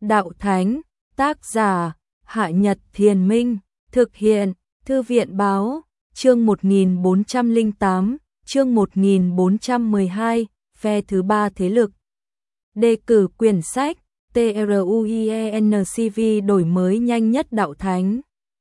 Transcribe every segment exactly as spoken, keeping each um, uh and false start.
Đạo Thánh, tác giả, Hạ Nhật Thiền Minh, thực hiện, Thư viện Báo, chương một nghìn bốn trăm lẻ tám, chương một nghìn bốn trăm mười hai, phe thứ ba thế lực. Đề cử quyển sách, TRUIENCV đổi mới nhanh nhất Đạo Thánh.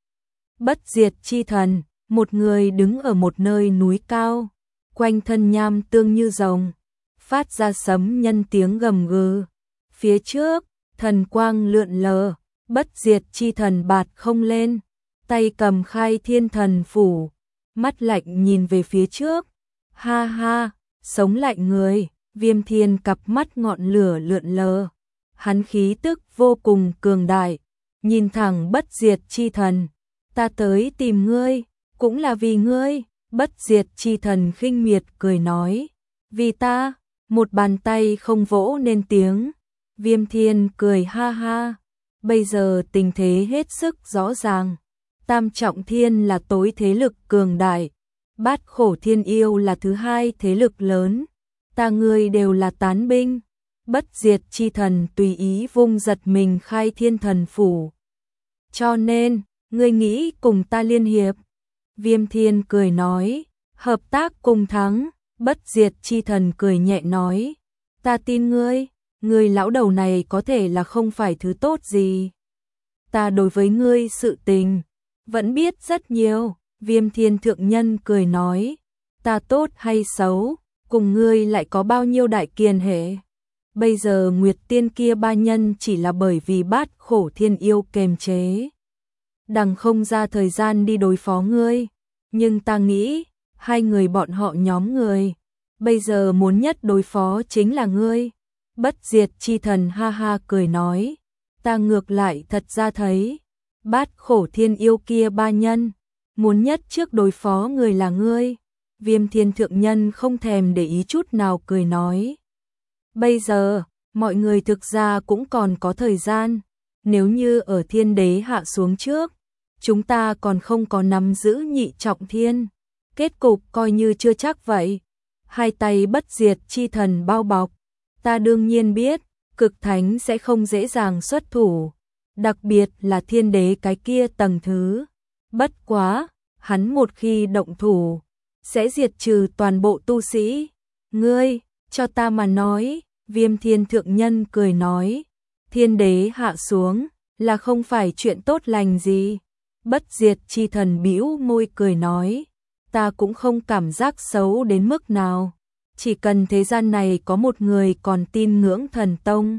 Bất diệt chi thần, một người đứng ở một nơi núi cao, quanh thân nham tương như rồng, phát ra sấm nhân tiếng gầm gừ. Phía trước, thần quang lượn lờ, bất diệt chi thần bạt không lên, tay cầm khai thiên thần phủ, mắt lạnh nhìn về phía trước. Ha ha, sống lạnh người, Viêm Thiên cặp mắt ngọn lửa lượn lờ. Hắn khí tức vô cùng cường đại, nhìn thẳng bất diệt chi thần. Ta tới tìm ngươi, cũng là vì ngươi. Bất diệt chi thần khinh miệt cười nói. Vì ta, một bàn tay không vỗ nên tiếng. Viêm Thiên cười ha ha. Bây giờ tình thế hết sức rõ ràng. Tam trọng thiên là tối thế lực cường đại. Bát khổ thiên yêu là thứ hai thế lực lớn. Ta ngươi đều là tán binh. Bất diệt chi thần tùy ý vung giật mình khai thiên thần phủ. Cho nên, ngươi nghĩ cùng ta liên hiệp. Viêm Thiên cười nói, hợp tác cùng thắng. Bất diệt chi thần cười nhẹ nói, ta tin ngươi, ngươi lão đầu này có thể là không phải thứ tốt gì. Ta đối với ngươi sự tình, vẫn biết rất nhiều. Viêm Thiên thượng nhân cười nói, ta tốt hay xấu, cùng ngươi lại có bao nhiêu đại kiền hệ. Bây giờ Nguyệt Tiên kia ba nhân chỉ là bởi vì bát khổ thiên yêu kềm chế. Đằng không ra thời gian đi đối phó ngươi. Nhưng ta nghĩ, hai người bọn họ nhóm người, bây giờ muốn nhất đối phó chính là ngươi. Bất diệt chi thần ha ha cười nói, ta ngược lại thật ra thấy, bát khổ thiên yêu kia ba nhân, muốn nhất trước đối phó người là ngươi. Viêm Thiên thượng nhân không thèm để ý chút nào cười nói. Bây giờ, mọi người thực ra cũng còn có thời gian, nếu như ở thiên đế hạ xuống trước, chúng ta còn không có nắm giữ nhị trọng thiên, kết cục coi như chưa chắc vậy. Hai tay bất diệt chi thần bao bọc, ta đương nhiên biết, cực thánh sẽ không dễ dàng xuất thủ, đặc biệt là thiên đế cái kia tầng thứ. Bất quá, hắn một khi động thủ, sẽ diệt trừ toàn bộ tu sĩ. Ngươi, cho ta mà nói, Viêm Thiên thượng nhân cười nói, thiên đế hạ xuống, là không phải chuyện tốt lành gì. Bất diệt chi thần bĩu môi cười nói, ta cũng không cảm giác xấu đến mức nào, chỉ cần thế gian này có một người còn tin ngưỡng thần tông,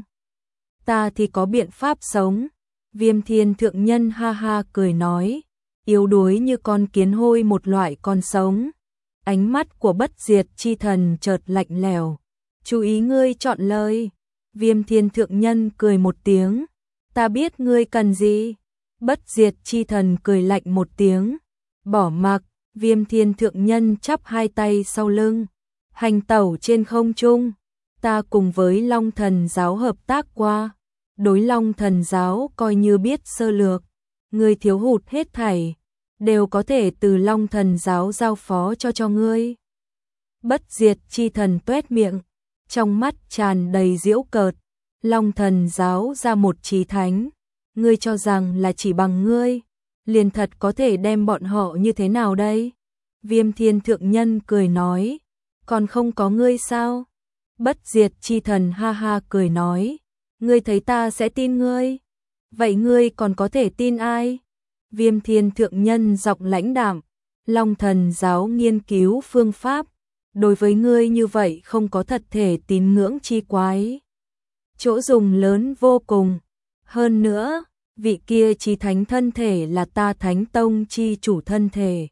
ta thì có biện pháp sống. Viêm Thiên thượng nhân ha ha cười nói, yếu đuối như con kiến hôi một loại con sống. Ánh mắt của bất diệt chi thần chợt lạnh lẽo, chú ý ngươi chọn lời. Viêm Thiên thượng nhân cười một tiếng, ta biết ngươi cần gì. Bất diệt chi thần cười lạnh một tiếng, bỏ mặc. Viêm Thiên thượng nhân chắp hai tay sau lưng, hành tẩu trên không trung. Ta cùng với Long Thần giáo hợp tác qua, đối Long Thần giáo coi như biết sơ lược, ngươi thiếu hụt hết thảy, đều có thể từ Long Thần giáo giao phó cho cho ngươi. Bất diệt chi thần tuét miệng, trong mắt tràn đầy giễu cợt. Long Thần giáo ra một chí thánh, ngươi cho rằng là chỉ bằng ngươi, liền thật có thể đem bọn họ như thế nào đây? Viêm Thiên thượng nhân cười nói, còn không có ngươi sao? Bất diệt chi thần ha ha cười nói, ngươi thấy ta sẽ tin ngươi, vậy ngươi còn có thể tin ai? Viêm Thiên thượng nhân giọng lãnh đạm, Long Thần giáo nghiên cứu phương pháp, đối với ngươi như vậy không có thật thể tín ngưỡng chi quái. Chỗ dùng lớn vô cùng, hơn nữa, vị kia chí thánh thân thể là ta Thánh Tông chi chủ thân thể.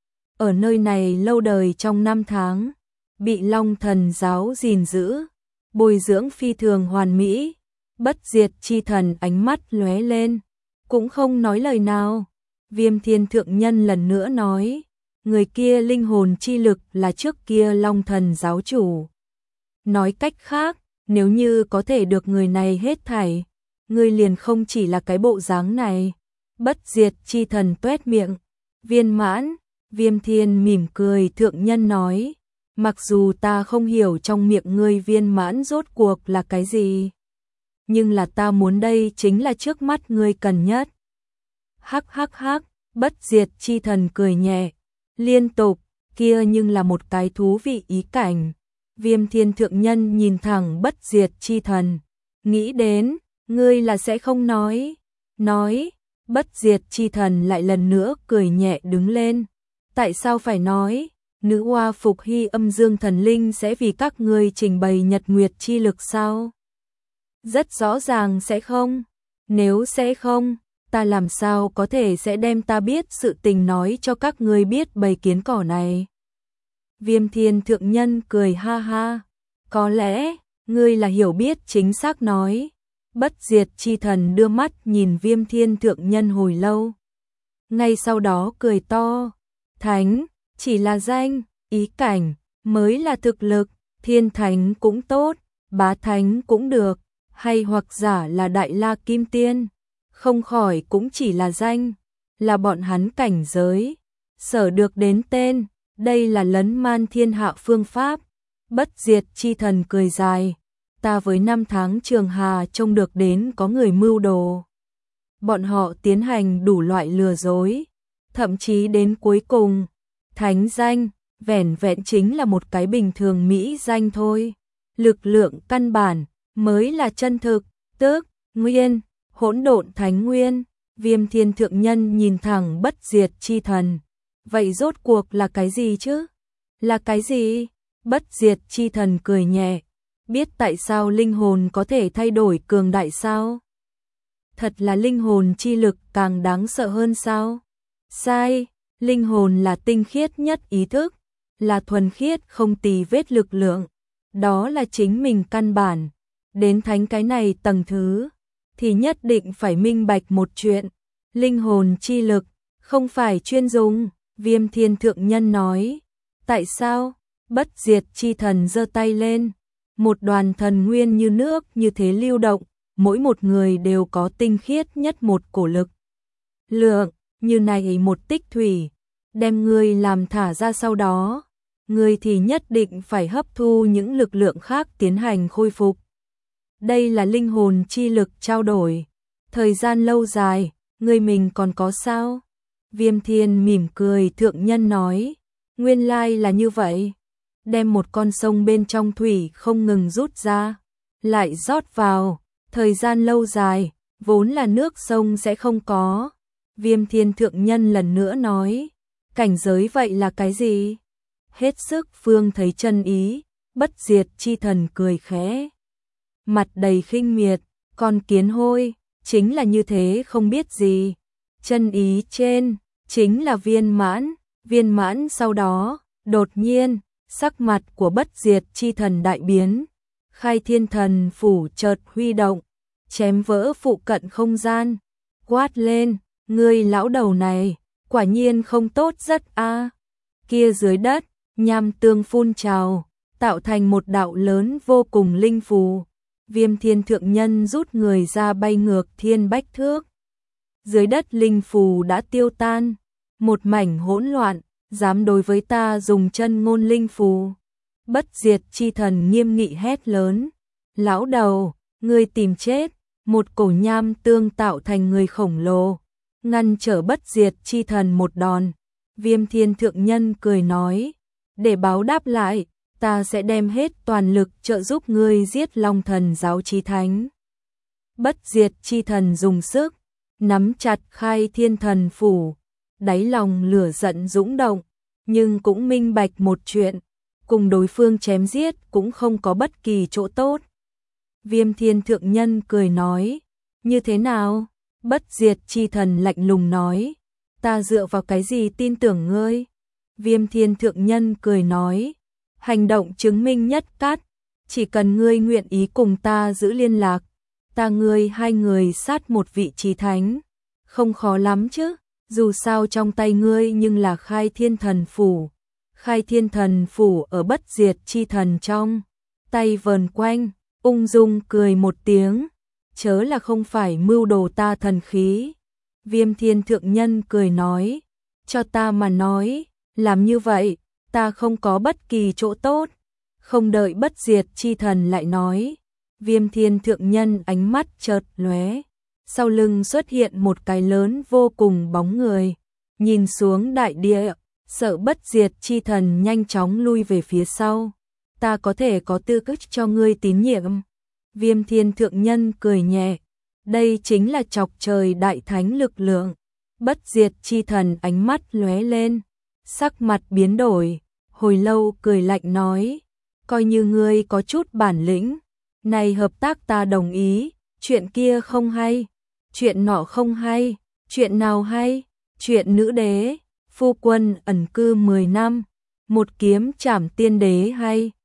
Ở nơi này lâu đời trong năm tháng, bị Long Thần giáo gìn giữ, bồi dưỡng phi thường hoàn mỹ. Bất diệt chi thần ánh mắt lóe lên, cũng không nói lời nào. Viêm Thiên thượng nhân lần nữa nói, người kia linh hồn chi lực là trước kia Long Thần giáo chủ. Nói cách khác, nếu như có thể được người này hết thảy, ngươi liền không chỉ là cái bộ dáng này. Bất diệt chi thần tuét miệng, viên mãn. Viêm Thiên mỉm cười thượng nhân nói, mặc dù ta không hiểu trong miệng ngươi viên mãn rốt cuộc là cái gì, nhưng là ta muốn đây chính là trước mắt ngươi cần nhất. Hắc hắc hắc, bất diệt chi thần cười nhẹ, liên tục, kia nhưng là một cái thú vị ý cảnh. Viêm Thiên Thượng Nhân nhìn thẳng bất diệt chi thần, nghĩ đến, ngươi là sẽ không nói, nói, bất diệt chi thần lại lần nữa cười nhẹ đứng lên. Tại sao phải nói, nữ oa Phục Hy âm dương thần linh sẽ vì các ngươi trình bày nhật nguyệt chi lực sao? Rất rõ ràng sẽ không, nếu sẽ không, ta làm sao có thể sẽ đem ta biết sự tình nói cho các ngươi biết bầy kiến cỏ này. Viêm Thiên Thượng Nhân cười ha ha, có lẽ, ngươi là hiểu biết chính xác nói. Bất diệt chi thần đưa mắt nhìn Viêm Thiên Thượng Nhân hồi lâu. Ngay sau đó cười to, thánh, chỉ là danh, ý cảnh, mới là thực lực, thiên thánh cũng tốt, bá thánh cũng được, hay hoặc giả là đại la kim tiên, không khỏi cũng chỉ là danh, là bọn hắn cảnh giới, sở được đến tên, đây là lấn man thiên hạ phương pháp. Bất diệt chi thần cười dài, ta với năm tháng trường hà trông được đến có người mưu đồ. Bọn họ tiến hành đủ loại lừa dối, thậm chí đến cuối cùng, thánh danh, vẻn vẹn chính là một cái bình thường mỹ danh thôi. Lực lượng căn bản, mới là chân thực, tức, nguyên, hỗn độn thánh nguyên. Viêm Thiên Thượng Nhân nhìn thẳng bất diệt chi thần. Vậy rốt cuộc là cái gì chứ? Là cái gì? Bất diệt chi thần cười nhẹ. Biết tại sao linh hồn có thể thay đổi cường đại sao? Thật là linh hồn chi lực càng đáng sợ hơn sao? Sai, linh hồn là tinh khiết nhất ý thức, là thuần khiết không tì vết lực lượng. Đó là chính mình căn bản. Đến thánh cái này tầng thứ, thì nhất định phải minh bạch một chuyện. Linh hồn chi lực, không phải chuyên dùng. Viêm Thiên Thượng Nhân nói. Tại sao? Bất diệt chi thần giơ tay lên. Một đoàn thần nguyên như nước như thế lưu động, mỗi một người đều có tinh khiết nhất một cổ lực. Lượng, như này một tích thủy, đem ngươi làm thả ra sau đó, ngươi thì nhất định phải hấp thu những lực lượng khác tiến hành khôi phục. Đây là linh hồn chi lực trao đổi, thời gian lâu dài, ngươi mình còn có sao? Viêm Thiên mỉm cười Thượng Nhân nói, nguyên lai là như vậy. Đem một con sông bên trong thủy không ngừng rút ra, lại rót vào, thời gian lâu dài, vốn là nước sông sẽ không có. Viêm Thiên Thượng Nhân lần nữa nói, cảnh giới vậy là cái gì? Hết sức phương thấy chân ý, bất diệt chi thần cười khẽ. Mặt đầy khinh miệt, con kiến hôi, chính là như thế không biết gì. Chân ý trên, chính là viên mãn, viên mãn sau đó, đột nhiên, sắc mặt của bất diệt chi thần đại biến, khai thiên thần phủ chợt huy động, chém vỡ phụ cận không gian, quát lên, ngươi lão đầu này, quả nhiên không tốt rất a. Kia dưới đất, nham tương phun trào, tạo thành một đạo lớn vô cùng linh phù. Viêm Thiên Thượng Nhân rút người ra bay ngược thiên bách thước. Dưới đất linh phù đã tiêu tan, một mảnh hỗn loạn. Dám đối với ta dùng chân ngôn linh phù. Bất diệt chi thần nghiêm nghị hét lớn. Lão đầu, ngươi tìm chết. Một cổ nham tương tạo thành người khổng lồ, ngăn trở bất diệt chi thần một đòn. Viêm Thiên Thượng Nhân cười nói, để báo đáp lại, ta sẽ đem hết toàn lực trợ giúp ngươi giết Long Thần giáo chí thánh. Bất diệt chi thần dùng sức, nắm chặt khai thiên thần phủ. Đáy lòng lửa giận dũng động, nhưng cũng minh bạch một chuyện, cùng đối phương chém giết cũng không có bất kỳ chỗ tốt. Viêm Thiên Thượng Nhân cười nói, như thế nào? Bất diệt chi thần lạnh lùng nói, ta dựa vào cái gì tin tưởng ngươi? Viêm Thiên Thượng Nhân cười nói, hành động chứng minh nhất cát, chỉ cần ngươi nguyện ý cùng ta giữ liên lạc, ta ngươi hai người sát một vị chí thánh, không khó lắm chứ? Dù sao trong tay ngươi nhưng là khai thiên thần phủ. Khai thiên thần phủ ở bất diệt chi thần trong. Tay vờn quanh, ung dung cười một tiếng. Chớ là không phải mưu đồ ta thần khí. Viêm Thiên Thượng Nhân cười nói. Cho ta mà nói, làm như vậy, ta không có bất kỳ chỗ tốt. Không đợi bất diệt chi thần lại nói. Viêm Thiên Thượng Nhân ánh mắt chợt lóe, sau lưng xuất hiện một cái lớn vô cùng bóng người, nhìn xuống đại địa, sợ bất diệt chi thần nhanh chóng lui về phía sau. Ta có thể có tư cách cho ngươi tín nhiệm. Viêm Thiên Thượng Nhân cười nhẹ, đây chính là chọc trời đại thánh lực lượng. Bất diệt chi thần ánh mắt lóe lên, sắc mặt biến đổi, hồi lâu cười lạnh nói, coi như ngươi có chút bản lĩnh, này hợp tác ta đồng ý, chuyện kia không hay, chuyện nọ không hay, chuyện nào hay, chuyện nữ đế, phu quân ẩn cư mười năm, một kiếm trảm tiên đế hay.